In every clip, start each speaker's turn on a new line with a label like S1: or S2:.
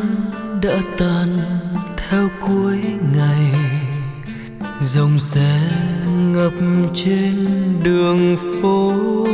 S1: đã tan theo cuối ngày, dòng xe ngập trên đường phố.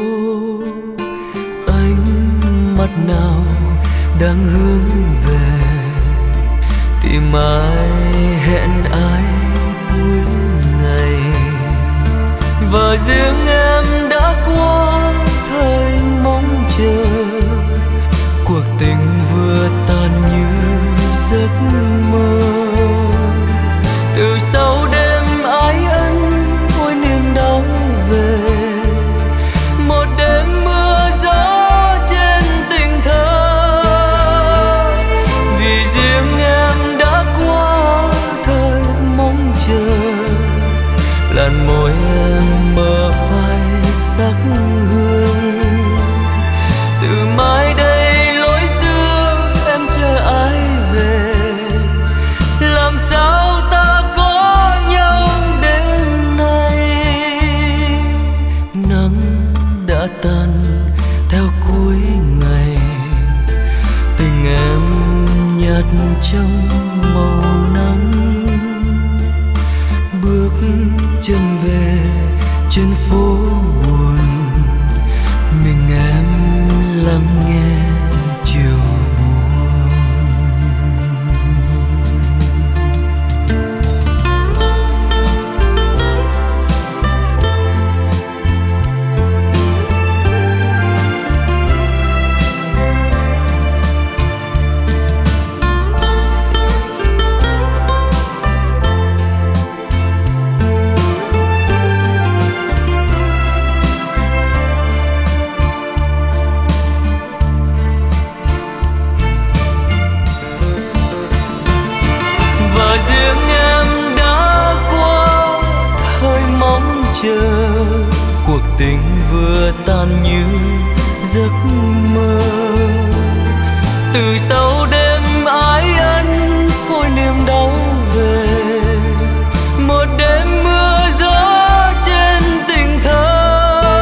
S1: Ánh mắt nào đang hướng về, tìm ai hẹn ai cuối ngày. Và riêng em đã qua thời mong chờ, cuộc tình vừa tan như giấc mơ. Từ sau đêm ái ân ôi niềm đau về, một đêm mưa gió trên tình thơ. Vì riêng em đã qua thời mong chờ, làn môi em mơ phai sắc hương. Từ mai đây lối xưa em chờ ai về, làm sao ta có nhau đêm nay. Nắng đã tan theo cuối ngày, tình em nhạt trong màu nắng. Bước chân về trên phố buồn, mình em lắng nghe chiều buồn. Cuộc tình vừa tan như giấc mơ. Từ sau đêm ái ân ôi niềm đau về, một đêm mưa gió trên tình thơ.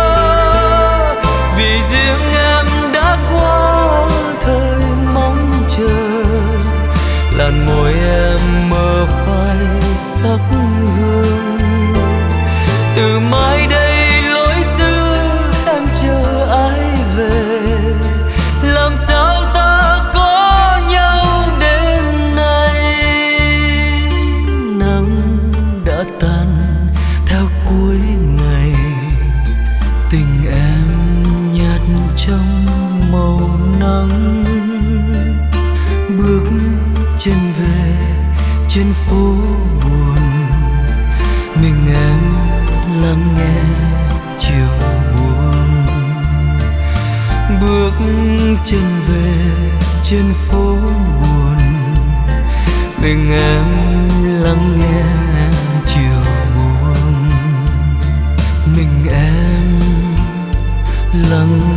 S1: Vì riêng em đã qua thời mong chờ, làn môi em mơ phai sắc hương. Từ mai đây lối xưa em chờ ai về, làm sao ta có nhau đêm nay. Nắng đã tan theo cuối ngày, tình em nhạt trong màu nắng. Bước chân về trên phố buồn, mình em lắng nghe chiều buồn. Bước chân về trên phố buồn, mình em lắng nghe chiều buồn. Mình em lắng